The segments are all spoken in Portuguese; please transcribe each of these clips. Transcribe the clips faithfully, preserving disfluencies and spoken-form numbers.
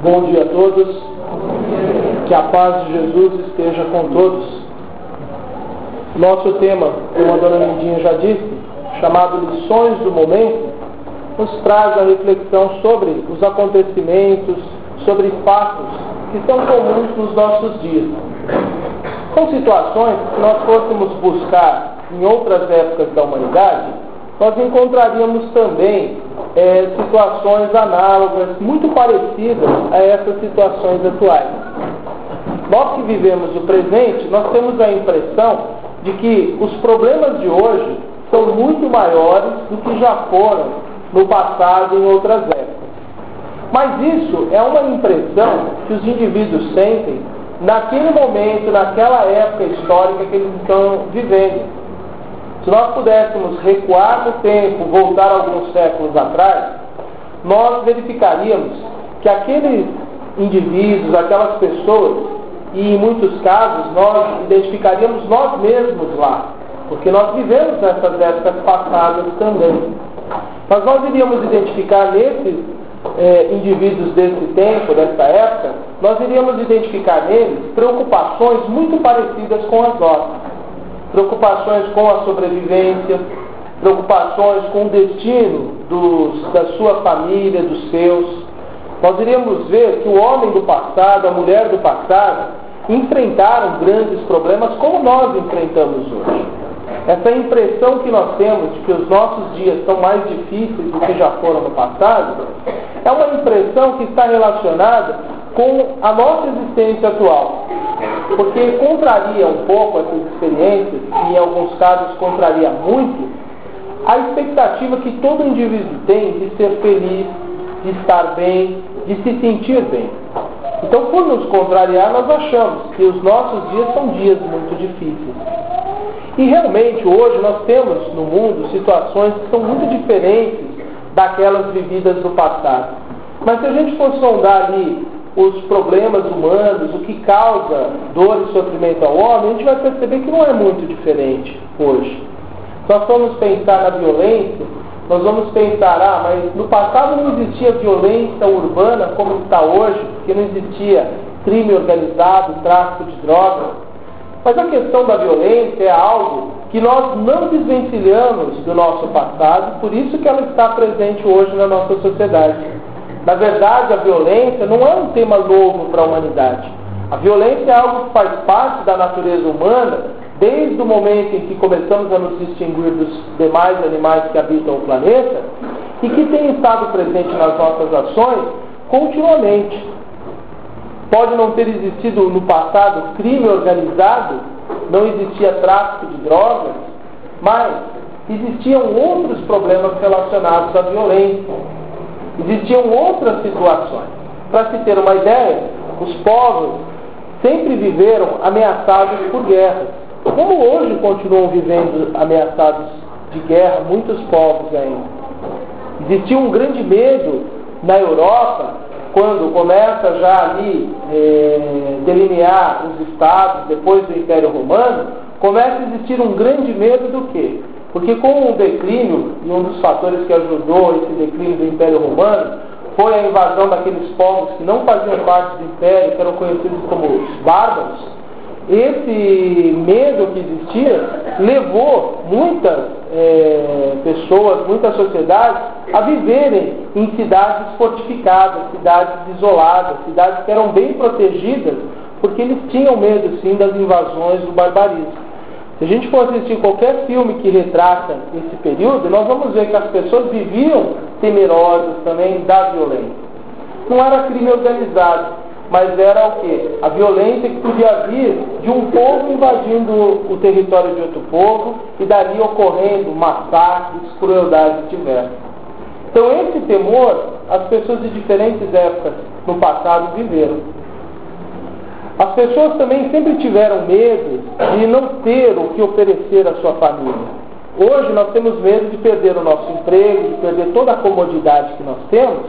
Bom dia a todos, que a paz de Jesus esteja com todos. Nosso tema, como a dona Lindinha já disse, chamado Lições do Momento, nos traz a reflexão sobre os acontecimentos, sobre fatos que são comuns nos nossos dias. São situações que, se nós fôssemos buscar em outras épocas da humanidade, nós encontraríamos também é, situações análogas, muito parecidas a essas situações atuais. Nós que vivemos o presente, nós temos a impressão de que os problemas de hoje são muito maiores do que já foram no passado em outras épocas. Mas isso é uma impressão que os indivíduos sentem naquele momento, naquela época histórica que eles estão vivendo. Se nós pudéssemos recuar no tempo, voltar alguns séculos atrás, nós verificaríamos que aqueles indivíduos, aquelas pessoas, e em muitos casos nós identificaríamos nós mesmos lá, porque nós vivemos nessas épocas passadas também. Mas nós iríamos identificar nesses eh, indivíduos desse tempo, dessa época, nós iríamos identificar neles preocupações muito parecidas com as nossas. Preocupações com a sobrevivência, preocupações com o destino dos, da sua família, dos seus. Nós iríamos ver que o homem do passado, a mulher do passado, enfrentaram grandes problemas como nós enfrentamos hoje. Essa impressão que nós temos de que os nossos dias são mais difíceis do que já foram no passado, é uma impressão que está relacionada com a nossa existência atual. Porque contraria um pouco essas experiências, e em alguns casos contraria muito, a expectativa que todo indivíduo tem de ser feliz, de estar bem, de se sentir bem. Então, por nos contrariar, nós achamos que os nossos dias são dias muito difíceis. E realmente, hoje, nós temos no mundo situações que são muito diferentes daquelas vividas no passado. Mas se a gente for sondar ali os problemas humanos, o que causa dor e sofrimento ao homem, a gente vai perceber que não é muito diferente hoje. Se nós formos pensar na violência, nós vamos pensar, ah, mas no passado não existia violência urbana como está hoje, porque não existia crime organizado, tráfico de drogas. Mas a questão da violência é algo que nós não desvencilhamos do nosso passado, por isso que ela está presente hoje na nossa sociedade. Na verdade, a violência não é um tema novo para a humanidade. A violência é algo que faz parte da natureza humana desde o momento em que começamos a nos distinguir dos demais animais que habitam o planeta e que tem estado presente nas nossas ações continuamente. Pode não ter existido no passado crime organizado, não existia tráfico de drogas, mas existiam outros problemas relacionados à violência. Existiam outras situações. Para se ter uma ideia, os povos sempre viveram ameaçados por guerras. Como hoje continuam vivendo ameaçados de guerra, muitos povos ainda. Existia um grande medo na Europa, quando começa já ali é, delinear os estados, depois do Império Romano, começa a existir um grande medo do quê? Porque com o declínio, e um dos fatores que ajudou esse declínio do Império Romano, foi a invasão daqueles povos que não faziam parte do Império, que eram conhecidos como os bárbaros. Esse medo que existia levou muitas é, pessoas, muitas sociedades a viverem em cidades fortificadas, cidades isoladas, cidades que eram bem protegidas, porque eles tinham medo, sim, das invasões do barbarismo. Se a gente for assistir qualquer filme que retrata esse período, nós vamos ver que as pessoas viviam temerosas também da violência. Não era crime organizado, mas era o quê? A violência que podia vir de um povo invadindo o território de outro povo e dali ocorrendo massacres, crueldades diversas. Então esse temor, as pessoas de diferentes épocas no passado viveram. As pessoas também sempre tiveram medo de não ter o que oferecer à sua família. Hoje nós temos medo de perder o nosso emprego, de perder toda a comodidade que nós temos.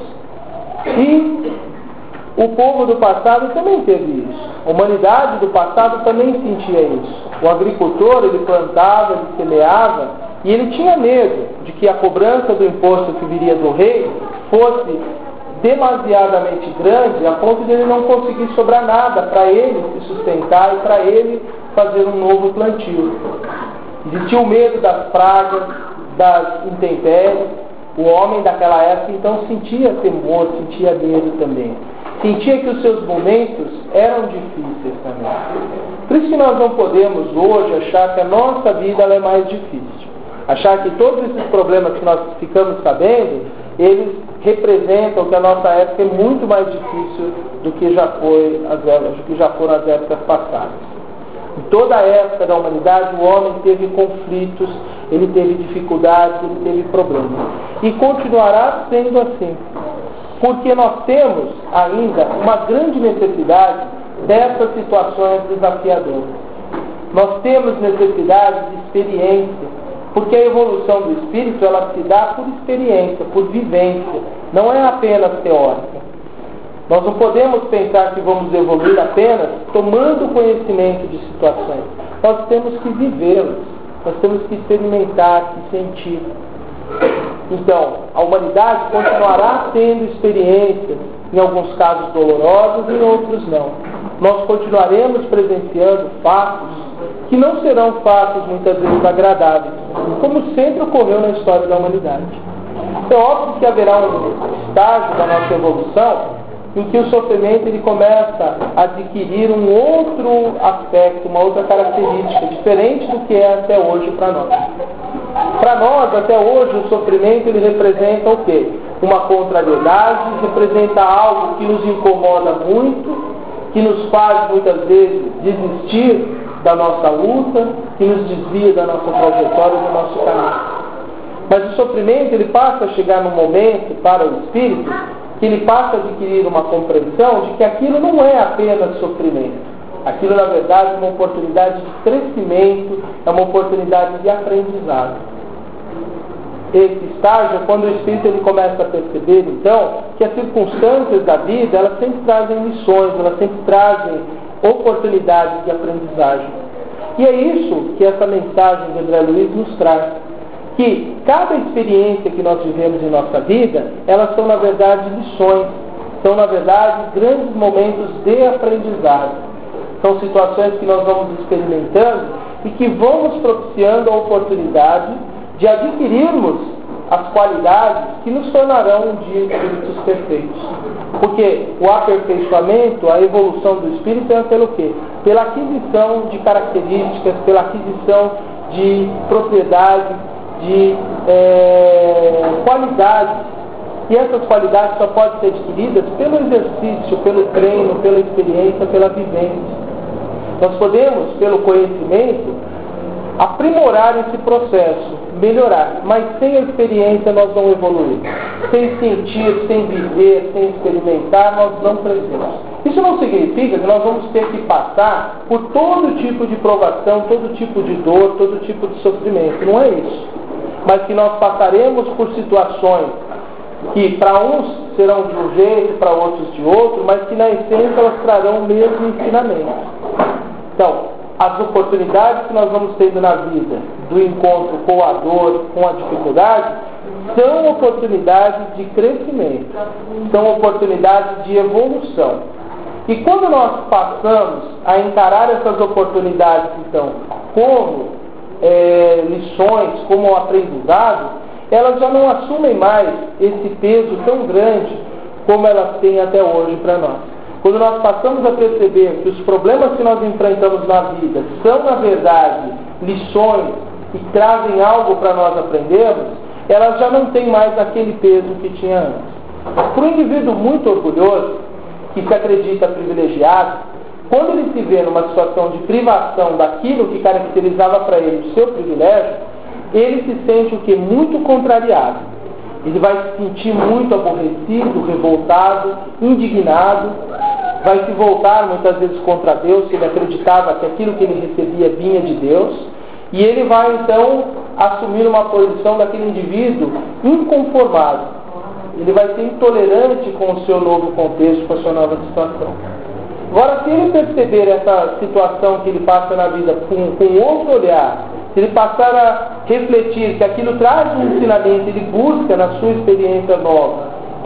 E o povo do passado também teve isso. A humanidade do passado também sentia isso. O agricultor, ele plantava, ele semeava, e ele tinha medo de que a cobrança do imposto que viria do rei fosse demasiadamente grande a ponto de ele não conseguir sobrar nada para ele se sustentar e para ele fazer um novo plantio. Existia o medo das pragas, das intempéries. O homem daquela época então sentia temor, sentia medo também. Sentia que os seus momentos eram difíceis também. Por isso que nós não podemos hoje achar que a nossa vida ela é mais difícil. Achar que todos esses problemas que nós ficamos sabendo, eles representam que a nossa época é muito mais difícil do que já foi as épocas, do que já foram as épocas passadas. Em toda a época da humanidade, o homem teve conflitos, ele teve dificuldades, ele teve problemas. E continuará sendo assim. Porque nós temos ainda uma grande necessidade dessas situações desafiadoras. Nós temos necessidade de experiência, porque a evolução do espírito ela se dá por experiência, por vivência, não é apenas teórica. Nós não podemos pensar que vamos evoluir apenas tomando conhecimento de situações. Nós temos que vivê-las, nós temos que experimentar, que sentir. Então, a humanidade continuará tendo experiências, em alguns casos dolorosos, em outros não. Nós continuaremos presenciando fatos que não serão fatos muitas vezes agradáveis, como sempre ocorreu na história da humanidade. É óbvio que haverá um estágio da nossa evolução em que o sofrimento ele começa a adquirir um outro aspecto, uma outra característica, diferente do que é até hoje para nós. Para nós, até hoje, o sofrimento ele representa o quê? Uma contrariedade, representa algo que nos incomoda muito, que nos faz muitas vezes desistir da nossa luta, que nos desvia da nossa trajetória, do nosso caminho. Mas o sofrimento ele passa a chegar num momento para o espírito que ele passa a adquirir uma compreensão de que aquilo não é apenas sofrimento. Aquilo, na verdade, é uma oportunidade de crescimento, é uma oportunidade de aprendizado. Esse estágio é quando o espírito ele começa a perceber, então, que as circunstâncias da vida, elas sempre trazem lições, elas sempre trazem oportunidades de aprendizagem. E é isso que essa mensagem de André Luiz nos traz. Que cada experiência que nós vivemos em nossa vida, elas são, na verdade, lições. São, na verdade, grandes momentos de aprendizado. São situações que nós vamos experimentando e que vão nos propiciando a oportunidade de adquirirmos as qualidades que nos tornarão um dia espíritos perfeitos. Porque o aperfeiçoamento, a evolução do espírito é pelo quê? Pela aquisição de características, pela aquisição de propriedades, de é, qualidades. E essas qualidades só podem ser adquiridas pelo exercício, pelo treino, pela experiência, pela vivência. Nós podemos, pelo conhecimento, aprimorar esse processo, melhorar, mas sem a experiência nós não evoluímos. Sem sentir, sem viver, sem experimentar, nós não crescemos. Isso não significa que nós vamos ter que passar por todo tipo de provação, todo tipo de dor, todo tipo de sofrimento. Não é isso. Mas que nós passaremos por situações que para uns serão de um jeito, para outros de outro, mas que na essência elas trarão o mesmo ensinamento. Então, as oportunidades que nós vamos tendo na vida, do encontro com a dor, com a dificuldade, são oportunidades de crescimento, são oportunidades de evolução. E quando nós passamos a encarar essas oportunidades, então, como é, lições, como aprendizado, elas já não assumem mais esse peso tão grande como elas têm até hoje para nós. Quando nós passamos a perceber que os problemas que nós enfrentamos na vida são, na verdade, lições que trazem algo para nós aprendermos, elas já não têm mais aquele peso que tinha antes. Para um indivíduo muito orgulhoso, que se acredita privilegiado, quando ele se vê numa situação de privação daquilo que caracterizava para ele o seu privilégio, ele se sente o que? Muito contrariado. Ele vai se sentir muito aborrecido, revoltado, indignado, vai se voltar muitas vezes contra Deus, se ele acreditava que aquilo que ele recebia vinha de Deus, e ele vai então assumir uma posição daquele indivíduo inconformado. Ele vai ser intolerante com o seu novo contexto, com a sua nova situação. Agora, se ele perceber essa situação que ele passa na vida com, com outro olhar, se ele passar a refletir que aquilo traz um ensinamento, ele busca na sua experiência nova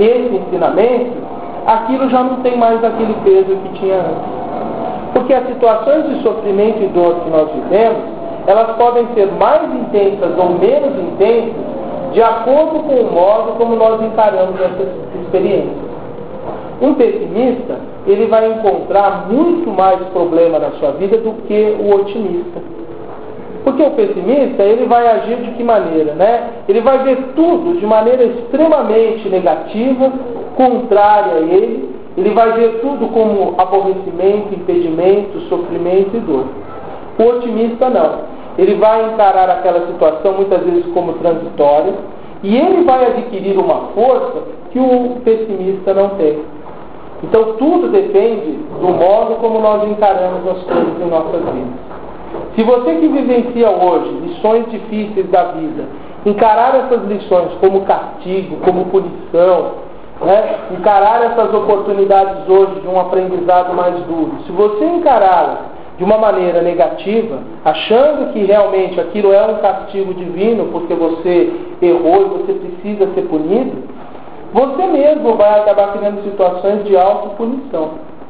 esse ensinamento, aquilo já não tem mais aquele peso que tinha antes. Porque as situações de sofrimento e dor que nós vivemos, elas podem ser mais intensas ou menos intensas de acordo com o modo como nós encaramos essas experiências. Um pessimista, ele vai encontrar muito mais problema na sua vida do que o otimista. Porque o pessimista, ele vai agir de que maneira, né? Ele vai ver tudo de maneira extremamente negativa, contrária a ele. Ele vai ver tudo como aborrecimento, impedimento, sofrimento e dor. O otimista não. Ele vai encarar aquela situação muitas vezes como transitória e ele vai adquirir uma força que o pessimista não tem. Então tudo depende do modo como nós encaramos as coisas em nossas vidas. Se você que vivencia hoje lições difíceis da vida, encarar essas lições como castigo, como punição, né? Encarar essas oportunidades hoje de um aprendizado mais duro, se você encará-las de uma maneira negativa, achando que realmente aquilo é um castigo divino porque você errou e você precisa ser punido, você mesmo vai acabar criando situações de autopunição.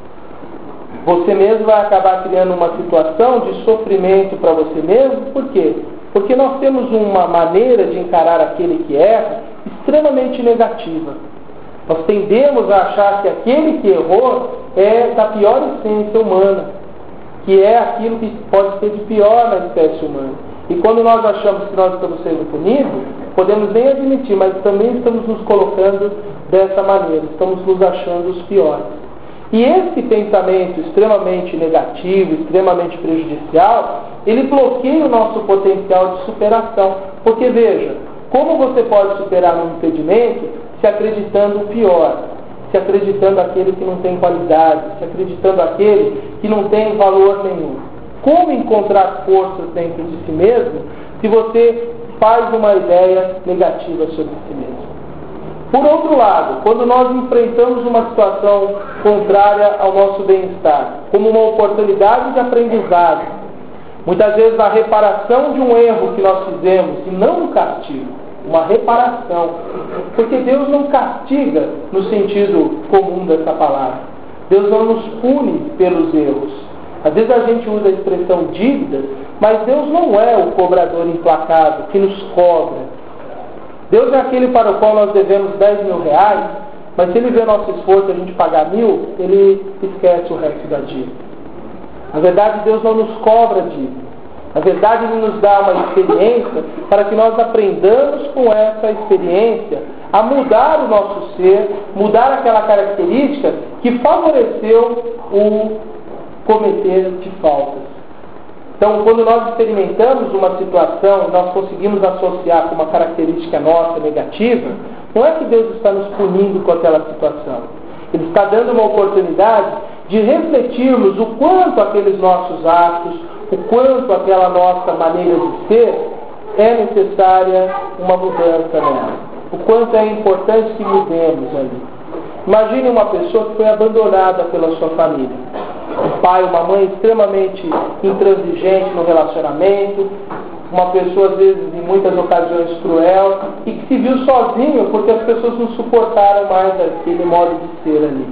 Você mesmo vai acabar criando uma situação de sofrimento para você mesmo. Por quê? Porque nós temos uma maneira de encarar aquele que erra extremamente negativa. Nós tendemos a achar que aquele que errou é da pior essência humana, que é aquilo que pode ser de pior na espécie humana. E quando nós achamos que nós estamos sendo punidos, podemos nem admitir, mas também estamos nos colocando dessa maneira, estamos nos achando os piores. E esse pensamento extremamente negativo, extremamente prejudicial, ele bloqueia o nosso potencial de superação. Porque veja, como você pode superar um impedimento se acreditando o pior, se acreditando aquele que não tem qualidade, se acreditando aquele que não tem valor nenhum? Como encontrar forças dentro de si mesmo se você faz uma ideia negativa sobre si mesmo? Por outro lado, quando nós enfrentamos uma situação contrária ao nosso bem-estar, como uma oportunidade de aprendizado, muitas vezes a reparação de um erro que nós fizemos, e não um castigo, uma reparação, porque Deus não castiga no sentido comum dessa palavra. Deus não nos pune pelos erros. Às vezes a gente usa a expressão dívida, mas Deus não é o cobrador implacável que nos cobra. Deus é aquele para o qual nós devemos dez mil reais, mas se Ele vê nosso esforço a gente pagar mil, Ele esquece o resto da dívida. Na verdade, Deus não nos cobra dívida. Na verdade, Ele nos dá uma experiência para que nós aprendamos com essa experiência a mudar o nosso ser, mudar aquela característica que favoreceu o cometer de faltas. Então, quando nós experimentamos uma situação, nós conseguimos associar com uma característica nossa negativa, não é que Deus está nos punindo com aquela situação. Ele está dando uma oportunidade de refletirmos o quanto aqueles nossos atos, o quanto aquela nossa maneira de ser, é necessária uma mudança nela. O quanto é importante que mudemos ali. Imagine uma pessoa que foi abandonada pela sua família. Um pai, uma mãe extremamente intransigente no relacionamento, uma pessoa, às vezes, em muitas ocasiões, cruel, e que se viu sozinho porque as pessoas não suportaram mais aquele modo de ser ali.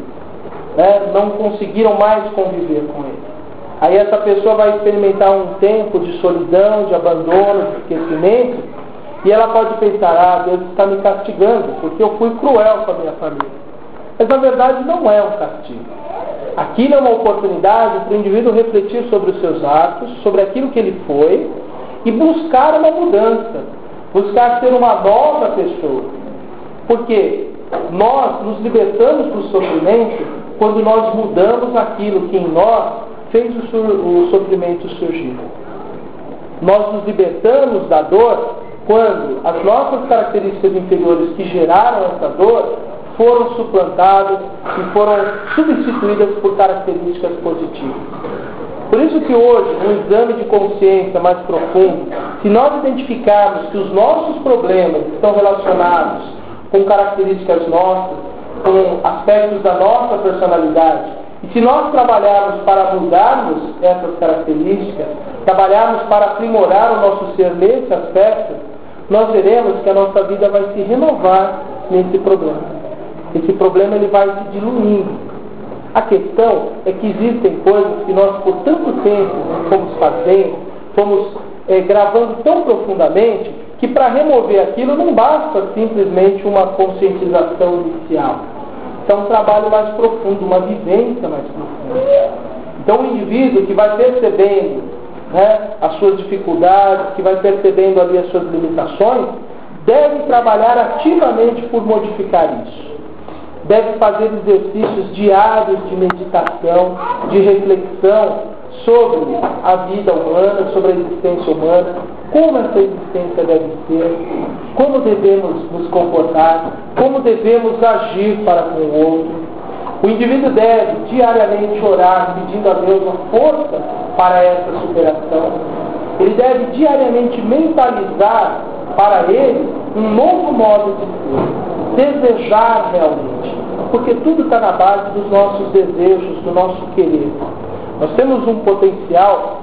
Né? Não conseguiram mais conviver com ele. Aí essa pessoa vai experimentar um tempo de solidão, de abandono, de esquecimento, e ela pode pensar, ah, Deus está me castigando, porque eu fui cruel com a minha família. Mas na verdade não é um castigo. Aquilo é uma oportunidade para o indivíduo refletir sobre os seus atos, sobre aquilo que ele foi, e buscar uma mudança, buscar ser uma nova pessoa. Porque nós nos libertamos do sofrimento quando nós mudamos aquilo que em nós fez o, o sofrimento surgir. Nós nos libertamos da dor quando as nossas características inferiores que geraram essa dor foram suplantadas e foram substituídas por características positivas. Por isso que hoje, no exame de consciência mais profundo, se nós identificarmos que os nossos problemas estão relacionados com características nossas, com aspectos da nossa personalidade, e se nós trabalharmos para mudarmos essas características, trabalharmos para aprimorar o nosso ser nesse aspecto, nós veremos que a nossa vida vai se renovar nesse problema. esse problema ele vai se diluindo. A questão é que existem coisas que nós, por tanto tempo, fomos fazendo, fomos é, gravando tão profundamente, que para remover aquilo não basta simplesmente uma conscientização inicial. É um trabalho mais profundo, uma vivência mais profunda. Então o indivíduo que vai percebendo, né, as suas dificuldades, que vai percebendo ali as suas limitações, deve trabalhar ativamente por modificar isso. Deve fazer exercícios diários de meditação, de reflexão sobre a vida humana, sobre a existência humana, como essa existência deve ser, como devemos nos comportar, como devemos agir para com o outro. O indivíduo deve diariamente orar, pedindo a Deus a força para essa superação. Ele deve diariamente mentalizar para ele um novo modo de ser, desejar realmente, porque tudo está na base dos nossos desejos, do nosso querer. Nós temos um potencial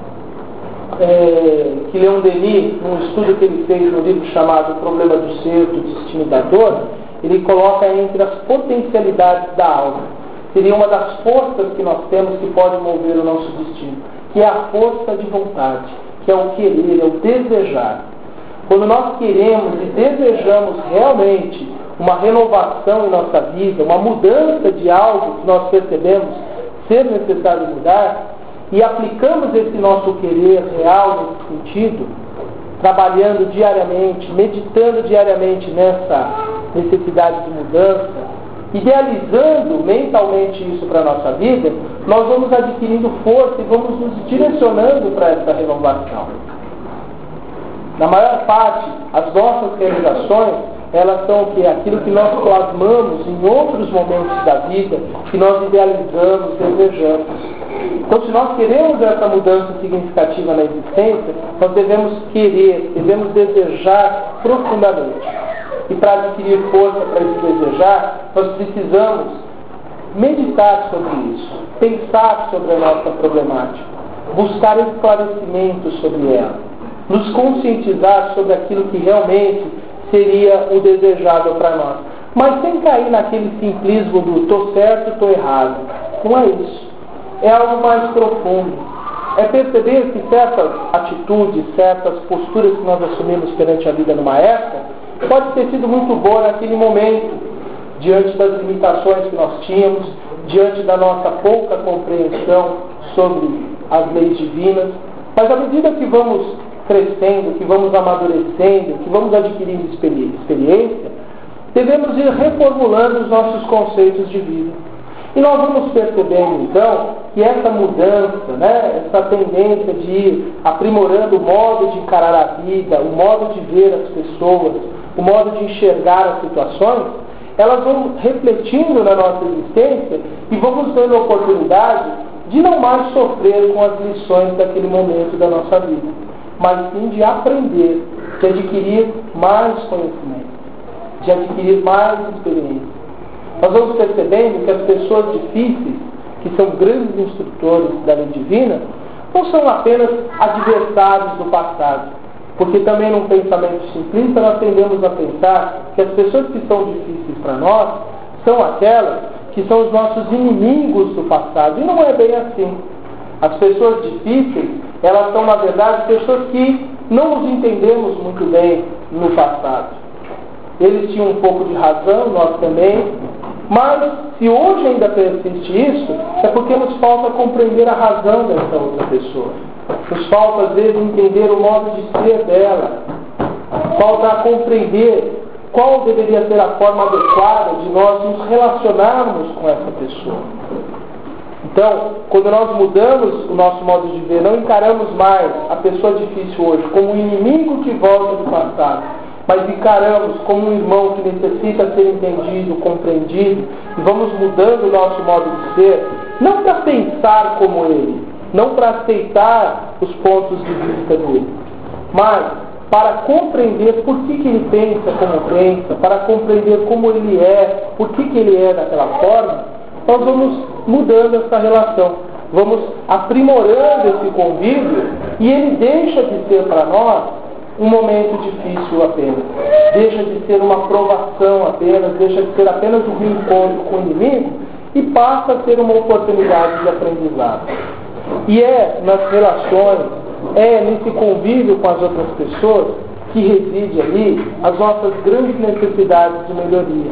é, que Leon Denis, num estudo que ele fez no livro chamado O Problema do Ser, do Destino da Dor, ele coloca entre as potencialidades da alma. Seria uma das forças que nós temos que pode mover o nosso destino, que é a força de vontade, que é o querer, é o desejar. Quando nós queremos e desejamos realmente uma renovação em nossa vida, uma mudança de algo que nós percebemos ser necessário mudar, e aplicamos esse nosso querer real nesse sentido, trabalhando diariamente, meditando diariamente nessa necessidade de mudança, idealizando mentalmente isso para a nossa vida, nós vamos adquirindo força e vamos nos direcionando para essa renovação. Na maior parte, as nossas realizações, elas são o quê? Aquilo que nós plasmamos em outros momentos da vida, que nós idealizamos, desejamos. Então, se nós queremos essa mudança significativa na existência, nós devemos querer, devemos desejar profundamente. E para adquirir força para esse desejar, nós precisamos meditar sobre isso, pensar sobre a nossa problemática, buscar esclarecimento sobre ela, nos conscientizar sobre aquilo que realmente seria o desejável para nós. Mas sem cair naquele simplismo do estou certo, estou errado. Não é isso. É algo mais profundo. É perceber que certas atitudes, certas posturas que nós assumimos perante a vida numa época, pode ter sido muito boa naquele momento, diante das limitações que nós tínhamos, diante da nossa pouca compreensão sobre as leis divinas. Mas à medida que vamos crescendo, que vamos amadurecendo, que vamos adquirindo experiência, devemos ir reformulando os nossos conceitos de vida. E nós vamos percebendo, então, que essa mudança, né, essa tendência de ir aprimorando o modo de encarar a vida, o modo de ver as pessoas, o modo de enxergar as situações, elas vão refletindo na nossa existência e vamos dando a oportunidade de não mais sofrer com as lições daquele momento da nossa vida, mas sim de aprender, de adquirir mais conhecimento, de adquirir mais experiência. Nós vamos percebendo que as pessoas difíceis, que são grandes instrutores da lei divina, não são apenas adversários do passado, porque também num pensamento simplista nós tendemos a pensar que as pessoas que são difíceis para nós são aquelas que são os nossos inimigos do passado, e não é bem assim. As pessoas difíceis, elas são na verdade pessoas que não nos entendemos muito bem no passado. Eles tinham um pouco de razão, nós também, mas se hoje ainda persiste isso, é porque nos falta compreender a razão dessa outra pessoa. Nos falta, às vezes, entender o modo de ser dela. Falta compreender qual deveria ser a forma adequada de nós nos relacionarmos com essa pessoa. Então, quando nós mudamos o nosso modo de ver, não encaramos mais a pessoa difícil hoje como um inimigo que volta do passado, mas encaramos como um irmão que necessita ser entendido, compreendido, e vamos mudando o nosso modo de ser, não para pensar como ele, não para aceitar os pontos de vista dele, mas para compreender por que, que ele pensa como pensa, para compreender como ele é, por que, que ele é daquela forma, nós vamos mudando essa relação, vamos aprimorando esse convívio, e ele deixa de ser para nós um momento difícil apenas, deixa de ser uma provação apenas, deixa de ser apenas um reencontro com o inimigo e passa a ser uma oportunidade de aprendizado. E é nas relações, é nesse convívio com as outras pessoas que reside ali as nossas grandes necessidades de melhoria.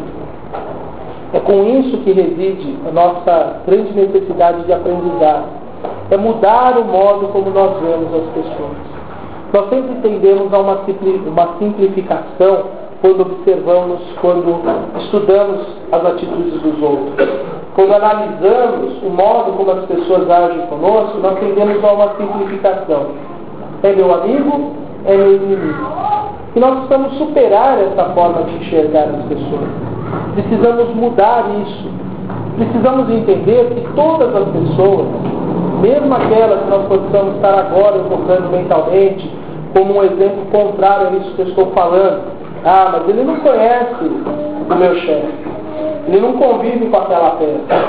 É com isso que reside a nossa grande necessidade de aprendizado. É mudar o modo como nós vemos as pessoas. Nós sempre tendemos a uma simplificação quando observamos, quando estudamos as atitudes dos outros. Quando analisamos o modo como as pessoas agem conosco, nós tendemos a uma simplificação. É meu amigo, é meu inimigo. E nós precisamos superar essa forma de enxergar as pessoas. Precisamos mudar isso. Precisamos entender que todas as pessoas, mesmo aquelas que nós possamos estar agora evocando mentalmente, como um exemplo contrário a isso que eu estou falando. Ah, mas ele não conhece o meu chefe. Ele não convive com aquela peça.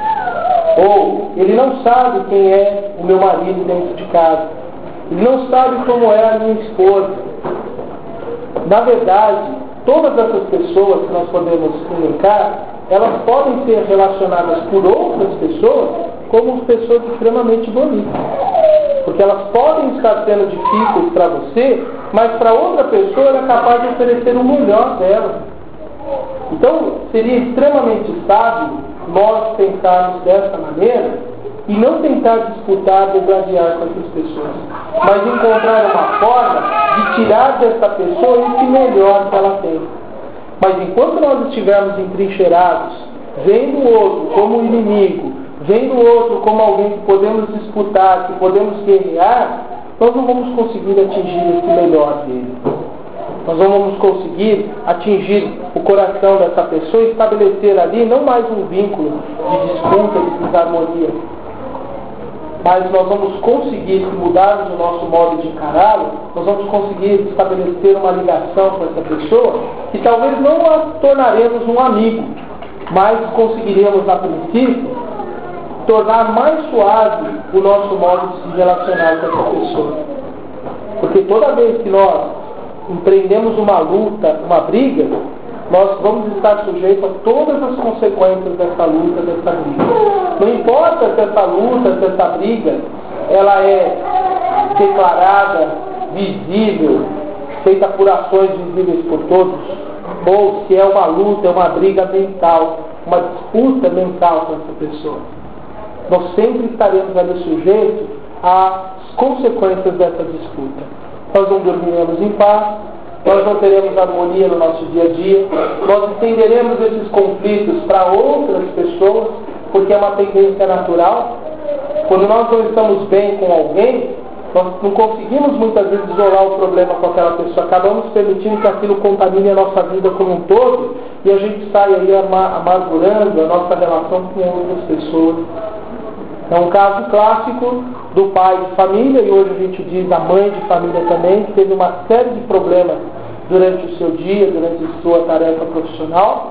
Ou ele não sabe quem é o meu marido dentro de casa. Ele não sabe como é a minha esposa. Na verdade, todas essas pessoas que nós podemos elencar, elas podem ser relacionadas por outras pessoas como pessoas extremamente bonitas. Porque elas podem estar sendo difíceis para você, mas para outra pessoa ela é capaz de oferecer o melhor dela. Então, seria extremamente sábio nós pensarmos dessa maneira e não tentar disputar ou gladiar com essas pessoas, mas encontrar uma forma de tirar dessa pessoa esse melhor que ela tem. Mas enquanto nós estivermos entrincheirados, vendo o outro como inimigo, vendo o outro como alguém que podemos disputar, que podemos guerrear, nós não vamos conseguir atingir esse melhor dele. Nós não vamos conseguir atingir o coração dessa pessoa e estabelecer ali não mais um vínculo de disputa, de desarmonia, mas nós vamos conseguir, se mudarmos o nosso modo de encará-lo, nós vamos conseguir estabelecer uma ligação com essa pessoa que talvez não a tornaremos um amigo, mas conseguiremos, a princípio, tornar mais suave o nosso modo de se relacionar com essa pessoa. Porque toda vez que nós empreendemos uma luta, uma briga, nós vamos estar sujeitos a todas as consequências dessa luta, dessa briga. Não importa se essa luta, se essa briga, ela é declarada, visível, feita por ações visíveis por todos, ou se é uma luta, é uma briga mental, uma disputa mental com essa pessoa. Nós sempre estaremos ali sujeitos às consequências dessa disputa. Nós não dormiremos em paz, nós não teremos harmonia no nosso dia a dia, nós estenderemos esses conflitos para outras pessoas, porque é uma tendência natural. Quando nós não estamos bem com alguém, nós não conseguimos muitas vezes isolar o problema com aquela pessoa, acabamos permitindo que aquilo contamine a nossa vida como um todo, e a gente sai aí amargurando a nossa relação com outras pessoas. É um caso clássico do pai de família, e hoje a gente diz a mãe de família também, que teve uma série de problemas durante o seu dia, durante a sua tarefa profissional.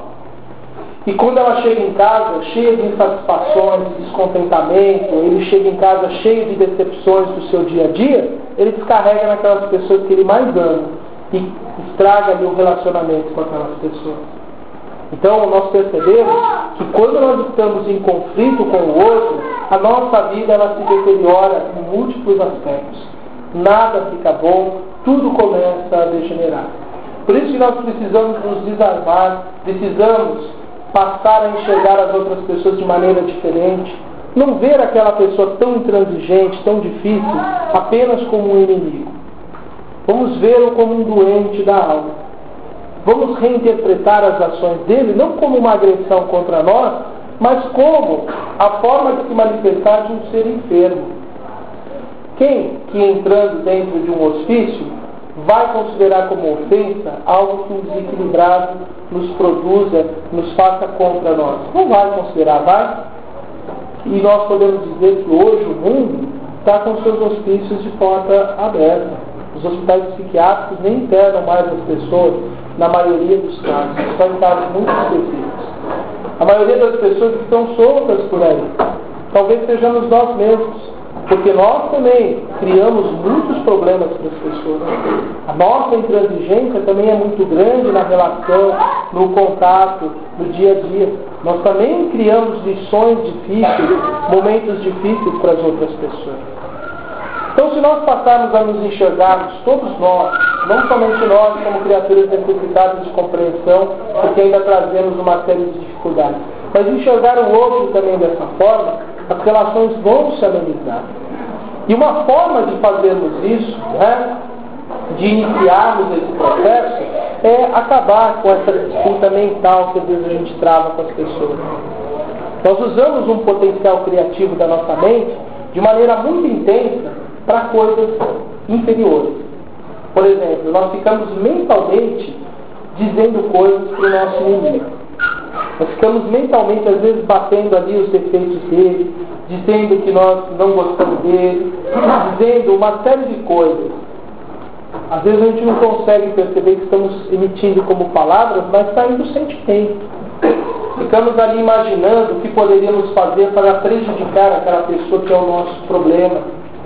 E quando ela chega em casa, cheia de insatisfações, de descontentamento, ele chega em casa cheio de decepções do seu dia a dia, ele descarrega naquelas pessoas que ele mais ama e estraga ali o relacionamento com aquelas pessoas. Então, nós percebemos que quando nós estamos em conflito com o outro, a nossa vida ela se deteriora em múltiplos aspectos. Nada fica bom, tudo começa a degenerar. Por isso que nós precisamos nos desarmar, precisamos passar a enxergar as outras pessoas de maneira diferente, não ver aquela pessoa tão intransigente, tão difícil, apenas como um inimigo. Vamos vê-lo como um doente da alma. Vamos reinterpretar as ações dele não como uma agressão contra nós, mas como a forma de se manifestar de um ser enfermo. Quem que entrando dentro de um hospício vai considerar como ofensa algo que um desequilibrado nos produza, nos faça contra nós? Não vai considerar, vai? E nós podemos dizer que hoje o mundo está com seus hospícios de porta aberta. Os hospitais psiquiátricos nem internam mais as pessoas, na maioria dos casos, só em casos muito específicos. A maioria das pessoas estão soltas por aí. Talvez sejamos nós mesmos. Porque nós também criamos muitos problemas para as pessoas. A nossa intransigência também é muito grande na relação, no contato, no dia a dia. Nós também criamos lições difíceis, momentos difíceis para as outras pessoas. Então, se nós passarmos a nos enxergarmos, todos nós, não somente nós como criaturas necessitadas de compreensão, porque ainda trazemos uma série de dificuldades, mas enxergar o outro também dessa forma, as relações vão se amenizar. E uma forma de fazermos isso, né, de iniciarmos esse processo, é acabar com essa disputa mental que às vezes a gente trava com as pessoas. Nós usamos um potencial criativo da nossa mente de maneira muito intensa para coisas inferiores. Por exemplo, nós ficamos mentalmente dizendo coisas para o nosso inimigo. Nós ficamos mentalmente, às vezes, batendo ali os defeitos dele, dizendo que nós não gostamos dele, dizendo uma série de coisas. Às vezes a gente não consegue perceber que estamos emitindo como palavras, mas saindo do sentimento. Ficamos ali imaginando o que poderíamos fazer para prejudicar aquela pessoa que é o nosso problema.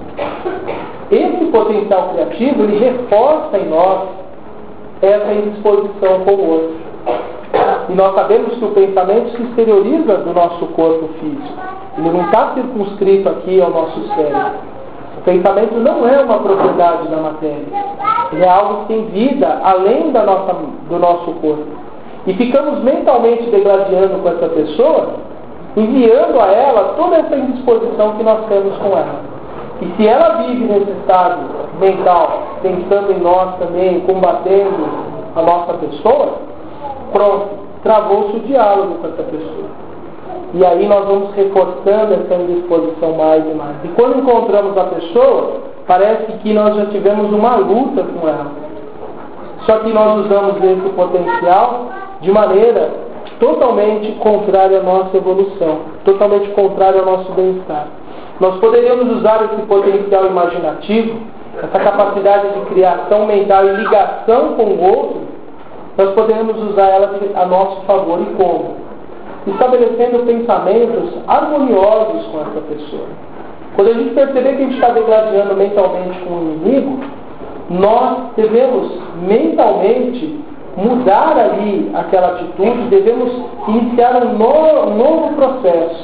Esse potencial criativo, ele reforça em nós essa indisposição com o outro. E nós sabemos que o pensamento se exterioriza do nosso corpo físico. Ele não está circunscrito aqui ao nosso cérebro. O pensamento não é uma propriedade da matéria. Ele é algo que tem vida além da nossa, do nosso corpo. E ficamos mentalmente degladiando com essa pessoa, enviando a ela toda essa indisposição que nós temos com ela. E se ela vive nesse estado mental, pensando em nós também, combatendo a nossa pessoa, pronto, travou-se o diálogo com essa pessoa. E aí nós vamos reforçando essa indisposição mais e mais. E quando encontramos a pessoa, parece que nós já tivemos uma luta com ela. Só que nós usamos esse potencial de maneira totalmente contrária à nossa evolução, totalmente contrária ao nosso bem-estar. Nós poderíamos usar esse potencial imaginativo, essa capacidade de criação mental e ligação com o outro, nós podemos usar ela a nosso favor. E como? Estabelecendo pensamentos harmoniosos com essa pessoa. Quando a gente perceber que a gente está degladiando mentalmente com o inimigo, nós devemos mentalmente mudar ali aquela atitude, devemos iniciar um novo, um novo processo.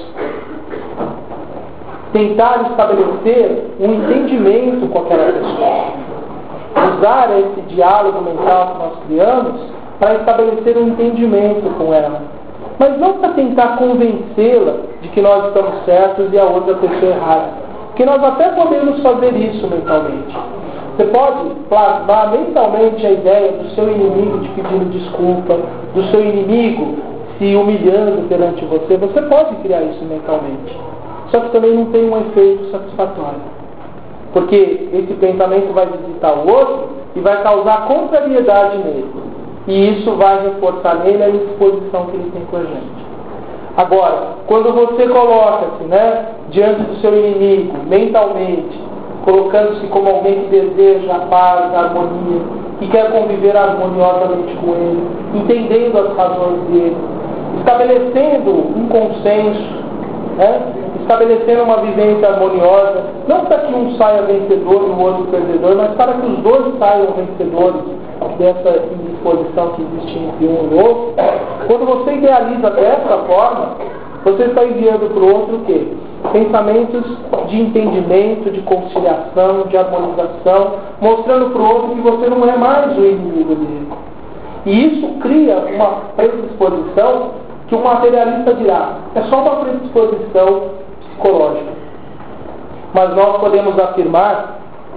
Tentar estabelecer um entendimento com aquela pessoa. Usar esse diálogo mental que nós criamos para estabelecer um entendimento com ela. Mas não para tentar convencê-la de que nós estamos certos e a outra pessoa errada. Porque nós até podemos fazer isso mentalmente. Você pode plasmar mentalmente a ideia do seu inimigo te pedindo desculpa, do seu inimigo se humilhando perante você. Você pode criar isso mentalmente. Só que também não tem um efeito satisfatório. Porque esse pensamento vai visitar o outro e vai causar contrariedade nele. E isso vai reforçar nele a indisposição que ele tem com a gente. Agora, quando você coloca-se, né, diante do seu inimigo, mentalmente, colocando-se como alguém que deseja a paz, a harmonia, que quer conviver harmoniosamente com ele, entendendo as razões dele, estabelecendo um consenso, né, estabelecendo uma vivência harmoniosa, não para que um saia vencedor e o outro perdedor, mas para que os dois saiam vencedores dessa indisposição que existe entre um e outro. Quando você idealiza dessa forma, você está enviando para o outro o quê? Pensamentos de entendimento, de conciliação, de harmonização, mostrando para o outro que você não é mais o inimigo dele. E isso cria uma predisposição que o materialista dirá, é só uma predisposição psicológica. Mas nós podemos afirmar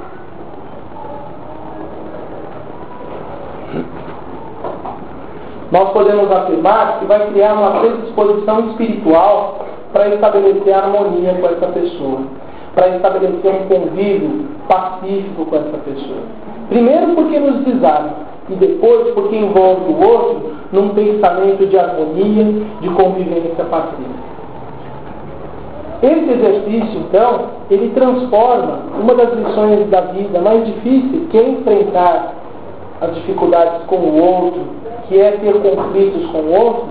nós podemos afirmar que vai criar uma predisposição espiritual para estabelecer harmonia com essa pessoa, para estabelecer um convívio pacífico com essa pessoa. Primeiro porque nos desarma, e depois porque envolve o outro num pensamento de harmonia, de convivência pacífica. Esse exercício, então, ele transforma uma das lições da vida mais difíceis, que é enfrentar as dificuldades com o outro, que é ter conflitos com o outro,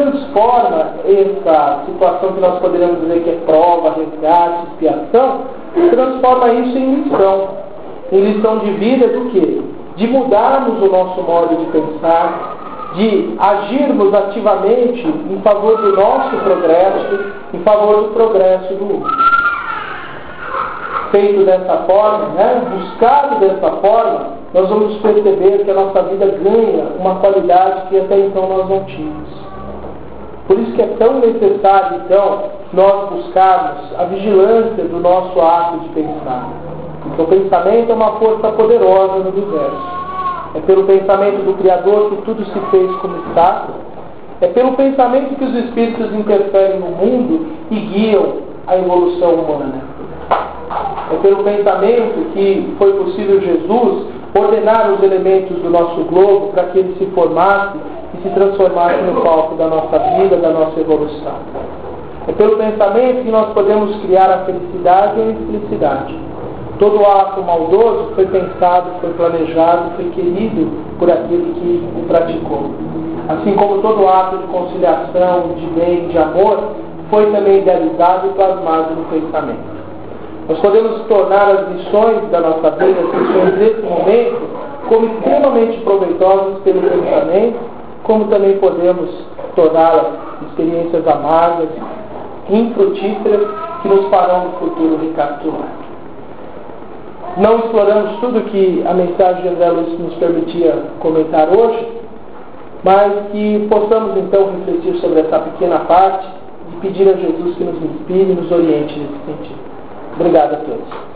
transforma essa situação que nós poderíamos dizer que é prova, resgate, expiação, transforma isso em lição, em lição de vida do quê? De mudarmos o nosso modo de pensar, de agirmos ativamente em favor do nosso progresso, em favor do progresso do outro. Feito dessa forma, né, buscado dessa forma, nós vamos perceber que a nossa vida ganha uma qualidade que até então nós não tínhamos. Por isso que é tão necessário, então, nós buscarmos a vigilância do nosso ato de pensar. Porque o pensamento é uma força poderosa no universo. É pelo pensamento do Criador que tudo se fez como está. É pelo pensamento que os Espíritos interferem no mundo e guiam a evolução humana. É pelo pensamento que foi possível Jesus ordenar os elementos do nosso globo para que ele se formasse e se transformasse no palco da nossa vida, da nossa evolução. É pelo pensamento que nós podemos criar a felicidade ou a infelicidade. Todo ato maldoso foi pensado, foi planejado, foi querido por aquele que o praticou. Assim como todo ato de conciliação, de bem, de amor, foi também idealizado e plasmado no pensamento. Nós podemos tornar as lições da nossa vida, as lições desse momento, como extremamente proveitosas pelo pensamento, como também podemos torná-las experiências amargas, infrutíferas, que nos farão no futuro recapitular. Não exploramos tudo que a mensagem de André Luiz nos permitia comentar hoje, mas que possamos então refletir sobre essa pequena parte e pedir a Jesus que nos inspire e nos oriente nesse sentido. Obrigado a todos.